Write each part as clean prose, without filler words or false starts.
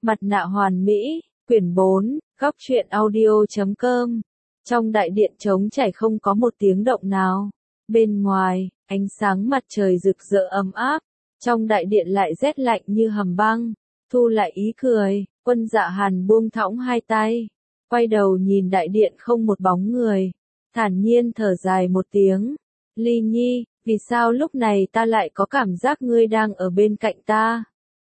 Mặt nạ hoàn mỹ, quyển 4, góc truyện audio.com. Trong đại điện trống trải không có một tiếng động nào. Bên ngoài, ánh sáng mặt trời rực rỡ ấm áp. Trong đại điện lại rét lạnh như hầm băng. Thu lại ý cười, Quân Dạ Hàn buông thõng hai tay. Quay đầu nhìn đại điện không một bóng người. Thản nhiên thở dài một tiếng. Ly Nhi, vì sao lúc này ta lại có cảm giác ngươi đang ở bên cạnh ta?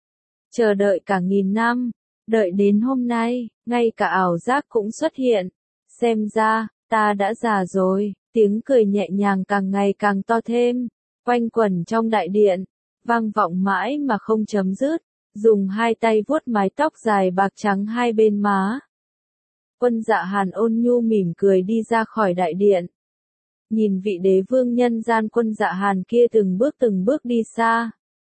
Chờ đợi cả nghìn năm, đợi đến hôm nay, ngay cả ảo giác cũng xuất hiện. Xem ra, ta đã già rồi, tiếng cười nhẹ nhàng càng ngày càng to thêm, quanh quẩn trong đại điện, vang vọng mãi mà không chấm dứt, dùng hai tay vuốt mái tóc dài bạc trắng hai bên má. Quân Dạ Hàn ôn nhu mỉm cười đi ra khỏi đại điện. Nhìn vị đế vương nhân gian Quân Dạ Hàn kia từng bước đi xa.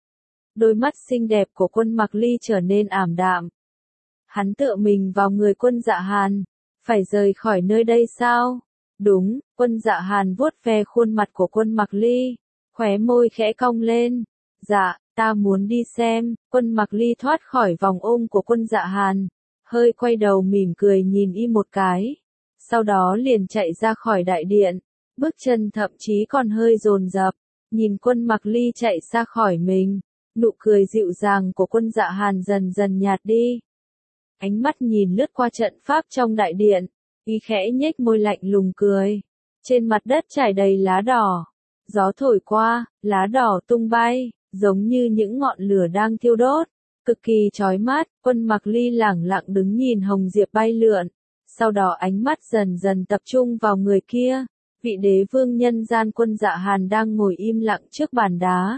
Đôi mắt xinh đẹp của Quân Mặc Ly trở nên ảm đạm. Hắn tựa mình vào người Quân Dạ Hàn. Phải rời khỏi nơi đây sao? Đúng, Quân Dạ Hàn vuốt ve khuôn mặt của Quân Mặc Ly. Khóe môi khẽ cong lên. Dạ, ta muốn đi xem. Quân Mặc Ly thoát khỏi vòng ôm của Quân Dạ Hàn. Hơi quay đầu mỉm cười nhìn y một cái. Sau đó liền chạy ra khỏi đại điện. Bước chân thậm chí còn hơi dồn dập. Nhìn Quân Mặc Ly chạy xa khỏi mình. Nụ cười dịu dàng của Quân Dạ Hàn dần dần nhạt đi. Ánh mắt nhìn lướt qua trận pháp trong đại điện, y khẽ nhếch môi lạnh lùng cười. Trên mặt đất trải đầy lá đỏ. Gió thổi qua, lá đỏ tung bay, giống như những ngọn lửa đang thiêu đốt. Cực kỳ chói mắt, Quân Mặc Ly lẳng lặng đứng nhìn hồng diệp bay lượn. Sau đó ánh mắt dần dần tập trung vào người kia. Vị đế vương nhân gian Quân Dạ Hàn đang ngồi im lặng trước bàn đá.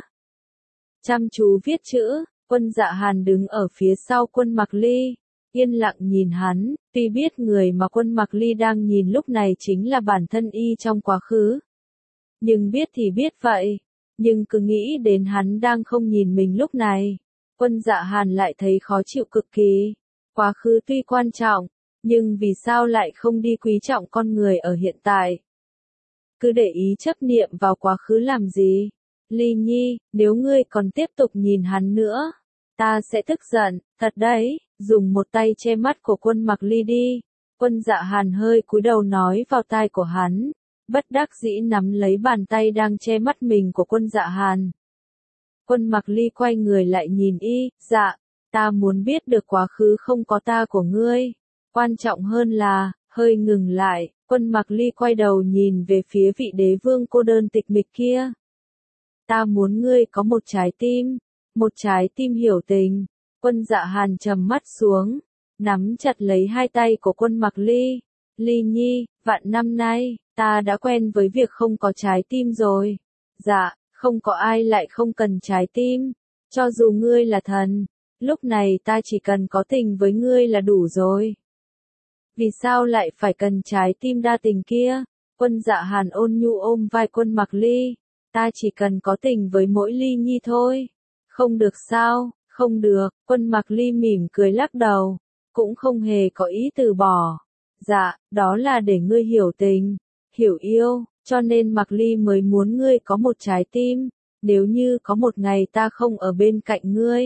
Chăm chú viết chữ, Quân Dạ Hàn đứng ở phía sau Quân Mặc Ly, yên lặng nhìn hắn, tuy biết người mà Quân Mặc Ly đang nhìn lúc này chính là bản thân y trong quá khứ. Nhưng biết thì biết vậy, nhưng cứ nghĩ đến hắn đang không nhìn mình lúc này, Quân Dạ Hàn lại thấy khó chịu cực kỳ. Quá khứ tuy quan trọng, nhưng vì sao lại không đi quý trọng con người ở hiện tại? Cứ để ý chấp niệm vào quá khứ làm gì? Ly Nhi, nếu ngươi còn tiếp tục nhìn hắn nữa, ta sẽ tức giận, thật đấy, dùng một tay che mắt của Quân Mặc Ly đi. Quân Dạ Hàn hơi cúi đầu nói vào tai của hắn, bất đắc dĩ nắm lấy bàn tay đang che mắt mình của Quân Dạ Hàn. Quân Mặc Ly quay người lại nhìn y, dạ, ta muốn biết được quá khứ không có ta của ngươi. Quan trọng hơn là, hơi ngừng lại, Quân Mặc Ly quay đầu nhìn về phía vị đế vương cô đơn tịch mịch kia. Ta muốn ngươi có một trái tim hiểu tình. Quân Dạ Hàn trầm mắt xuống, nắm chặt lấy hai tay của Quân Mặc Ly. Ly Nhi, vạn năm nay, ta đã quen với việc không có trái tim rồi. Dạ, không có ai lại không cần trái tim. Cho dù ngươi là thần, lúc này ta chỉ cần có tình với ngươi là đủ rồi. Vì sao lại phải cần trái tim đa tình kia? Quân Dạ Hàn ôn nhu ôm vai Quân Mặc Ly. Ta chỉ cần có tình với mỗi Ly Nhi thôi. Không được sao? Không được, Quân Mặc Ly mỉm cười lắc đầu, cũng không hề có ý từ bỏ. Dạ, đó là để ngươi hiểu tình, hiểu yêu, cho nên Mặc Ly mới muốn ngươi có một trái tim. Nếu như có một ngày ta không ở bên cạnh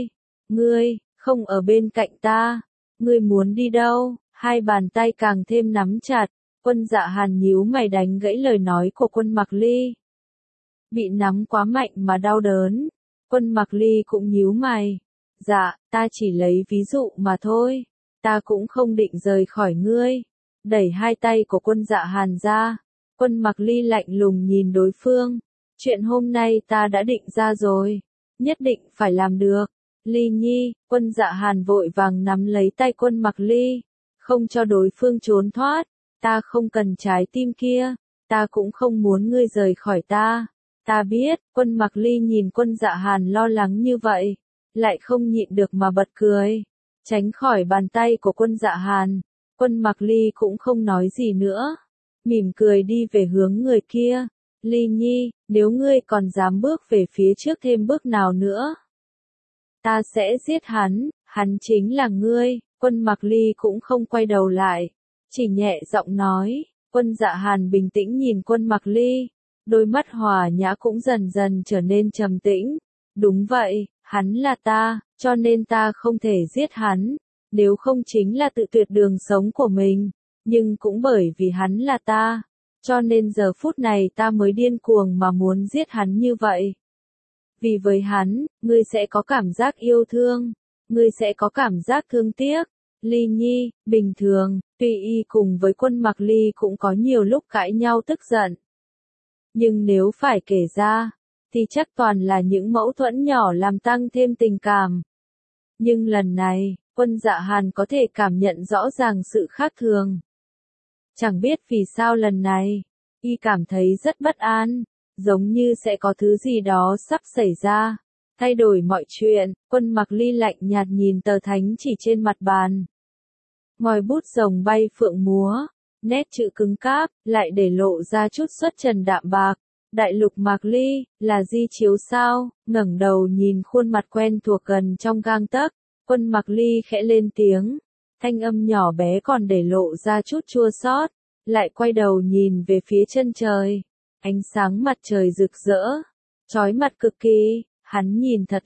ngươi không ở bên cạnh ta, ngươi muốn đi đâu? Hai bàn tay càng thêm nắm chặt, Quân Dạ Hàn nhíu mày đánh gãy lời nói của Quân Mặc Ly. Bị nắm quá mạnh mà đau đớn, Quân Mặc Ly cũng nhíu mày. Dạ, ta chỉ lấy ví dụ mà thôi, ta cũng không định rời khỏi ngươi. Đẩy hai tay của Quân Dạ Hàn ra, Quân Mặc Ly lạnh lùng nhìn đối phương. Chuyện hôm nay ta đã định ra rồi, nhất định phải làm được. Ly Nhi, Quân Dạ Hàn vội vàng nắm lấy tay Quân Mặc Ly, không cho đối phương trốn thoát. Ta không cần trái tim kia, ta cũng không muốn ngươi rời khỏi ta. Ta biết, Quân Mặc Ly nhìn Quân Dạ Hàn lo lắng như vậy, lại không nhịn được mà bật cười, tránh khỏi bàn tay của Quân Dạ Hàn. Quân Mặc Ly cũng không nói gì nữa, mỉm cười đi về hướng người kia. Ly Nhi, nếu ngươi còn dám bước về phía trước thêm bước nào nữa, ta sẽ giết hắn chính là ngươi. Quân Mặc Ly cũng không quay đầu lại, chỉ nhẹ giọng nói. Quân Dạ Hàn bình tĩnh nhìn Quân Mặc Ly, đôi mắt hòa nhã cũng dần dần trở nên trầm tĩnh. Đúng vậy, hắn là ta, cho nên ta không thể giết hắn. nếu không chính là tự tuyệt đường sống của mình, nhưng cũng bởi vì hắn là ta, cho nên giờ phút này ta mới điên cuồng mà muốn giết hắn như vậy. Vì với hắn, ngươi sẽ có cảm giác yêu thương, ngươi sẽ có cảm giác thương tiếc. Ly Nhi, bình thường, tuy y cùng với Quân Mặc Ly cũng có nhiều lúc cãi nhau tức giận. Nhưng nếu phải kể ra, thì chắc toàn là những mâu thuẫn nhỏ làm tăng thêm tình cảm. Nhưng lần này, Quân Dạ Hàn có thể cảm nhận rõ ràng sự khác thường. Chẳng biết vì sao lần này, y cảm thấy rất bất an, giống như sẽ có thứ gì đó sắp xảy ra, thay đổi mọi chuyện. Quân Mặc Ly lạnh nhạt nhìn tờ thánh chỉ trên mặt bàn. Ngòi bút rồng bay phượng múa, nét chữ cứng cáp, lại để lộ ra chút xuất trần đạm bạc. Đại lục Mạc Ly, là di chiếu sao? Ngẩng đầu nhìn khuôn mặt quen thuộc gần trong gang tấc, Quân Mặc Ly khẽ lên tiếng, thanh âm nhỏ bé còn để lộ ra chút chua xót, lại quay đầu nhìn về phía chân trời, ánh sáng mặt trời rực rỡ, chói mặt cực kỳ, hắn nhìn thật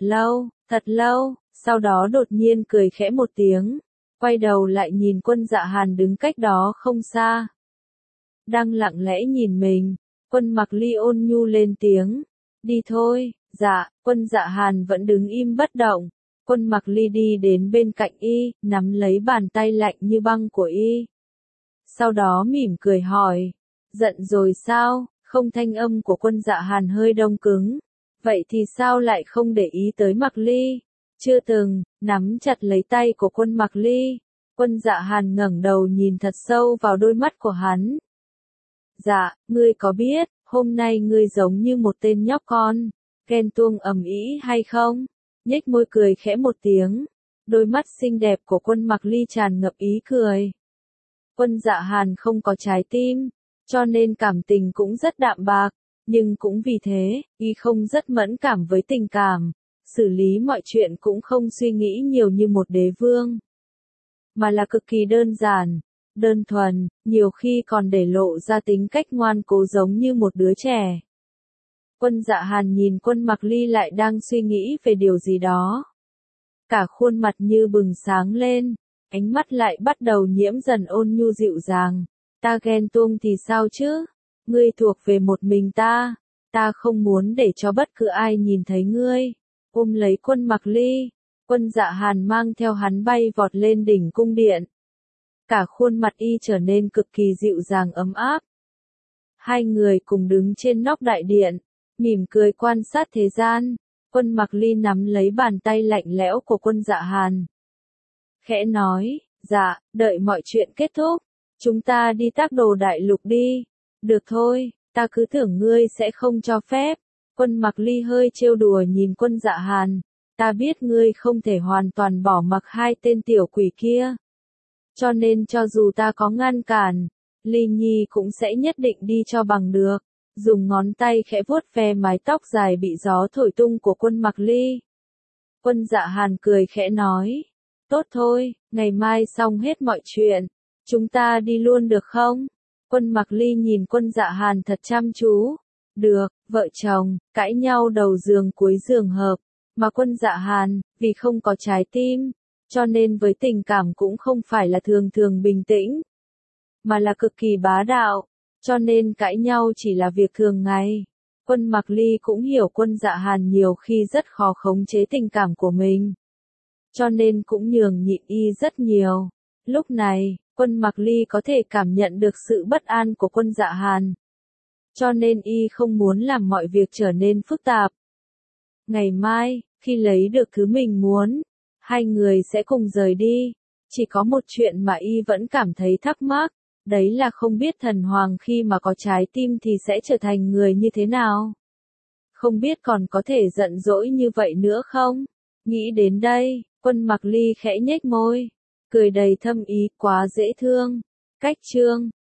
lâu, sau đó đột nhiên cười khẽ một tiếng, quay đầu lại nhìn Quân Dạ Hàn đứng cách đó không xa, đang lặng lẽ nhìn mình. Quân Mặc Ly ôn nhu lên tiếng, đi thôi. Dạ. Quân Dạ Hàn vẫn đứng im bất động. Quân Mặc Ly đi đến bên cạnh y, nắm lấy bàn tay lạnh như băng của y. Sau đó mỉm cười hỏi, giận rồi sao? Không, thanh âm của Quân Dạ Hàn hơi đông cứng. Vậy thì sao lại không để ý tới Mặc Ly? Chưa từng. Nắm chặt lấy tay của Quân Mặc Ly. Quân Dạ Hàn ngẩng đầu nhìn thật sâu vào đôi mắt của hắn. Dạ, ngươi có biết, hôm nay ngươi giống như một tên nhóc con, ghen tuông ầm ĩ hay không? Nhếch môi cười khẽ một tiếng, đôi mắt xinh đẹp của Quân Mặc Ly tràn ngập ý cười. Quân Dạ Hàn không có trái tim, cho nên cảm tình cũng rất đạm bạc, nhưng cũng vì thế, y không rất mẫn cảm với tình cảm, xử lý mọi chuyện cũng không suy nghĩ nhiều như một đế vương, mà là cực kỳ đơn giản. Đơn thuần, nhiều khi còn để lộ ra tính cách ngoan cố giống như một đứa trẻ. Quân Dạ Hàn nhìn Quân Mặc Ly lại đang suy nghĩ về điều gì đó. Cả khuôn mặt như bừng sáng lên, ánh mắt lại bắt đầu nhiễm dần ôn nhu dịu dàng. Ta ghen tuông thì sao chứ? Ngươi thuộc về một mình ta. Ta không muốn để cho bất cứ ai nhìn thấy ngươi. Ôm lấy Quân Mặc Ly, Quân Dạ Hàn mang theo hắn bay vọt lên đỉnh cung điện. Cả khuôn mặt y trở nên cực kỳ dịu dàng ấm áp. Hai người cùng đứng trên nóc đại điện, mỉm cười quan sát thế gian. Quân Mặc Ly nắm lấy bàn tay lạnh lẽo của Quân Dạ Hàn. Khẽ nói, dạ, đợi mọi chuyện kết thúc, chúng ta đi Tác Đồ đại lục đi. Được thôi, ta cứ tưởng ngươi sẽ không cho phép. Quân Mặc Ly hơi trêu đùa nhìn Quân Dạ Hàn. Ta biết ngươi không thể hoàn toàn bỏ mặc hai tên tiểu quỷ kia. Cho nên cho dù ta có ngăn cản, Ly Nhi cũng sẽ nhất định đi cho bằng được. Dùng ngón tay khẽ vuốt ve mái tóc dài bị gió thổi tung của Quân Mặc Ly. Quân Dạ Hàn cười khẽ nói, tốt thôi, ngày mai xong hết mọi chuyện, chúng ta đi luôn được không? Quân Mặc Ly nhìn Quân Dạ Hàn thật chăm chú. Được, vợ chồng, cãi nhau đầu giường cuối giường hợp, mà Quân Dạ Hàn, vì không có trái tim, cho nên với tình cảm cũng không phải là thường thường bình tĩnh, mà là cực kỳ bá đạo, cho nên cãi nhau chỉ là việc thường ngày. Quân Mặc Ly cũng hiểu Quân Dạ Hàn nhiều khi rất khó khống chế tình cảm của mình, cho nên cũng nhường nhịn y rất nhiều. Lúc này, Quân Mặc Ly có thể cảm nhận được sự bất an của Quân Dạ Hàn, cho nên y không muốn làm mọi việc trở nên phức tạp. Ngày mai, khi lấy được thứ mình muốn, hai người sẽ cùng rời đi. Chỉ có một chuyện mà y vẫn cảm thấy thắc mắc, đấy là không biết thần hoàng khi mà có trái tim thì sẽ trở thành người như thế nào. Không biết còn có thể giận dỗi như vậy nữa không? Nghĩ đến đây, Quân Mặc Ly khẽ nhếch môi, cười đầy thâm ý, quá dễ thương. Cách chương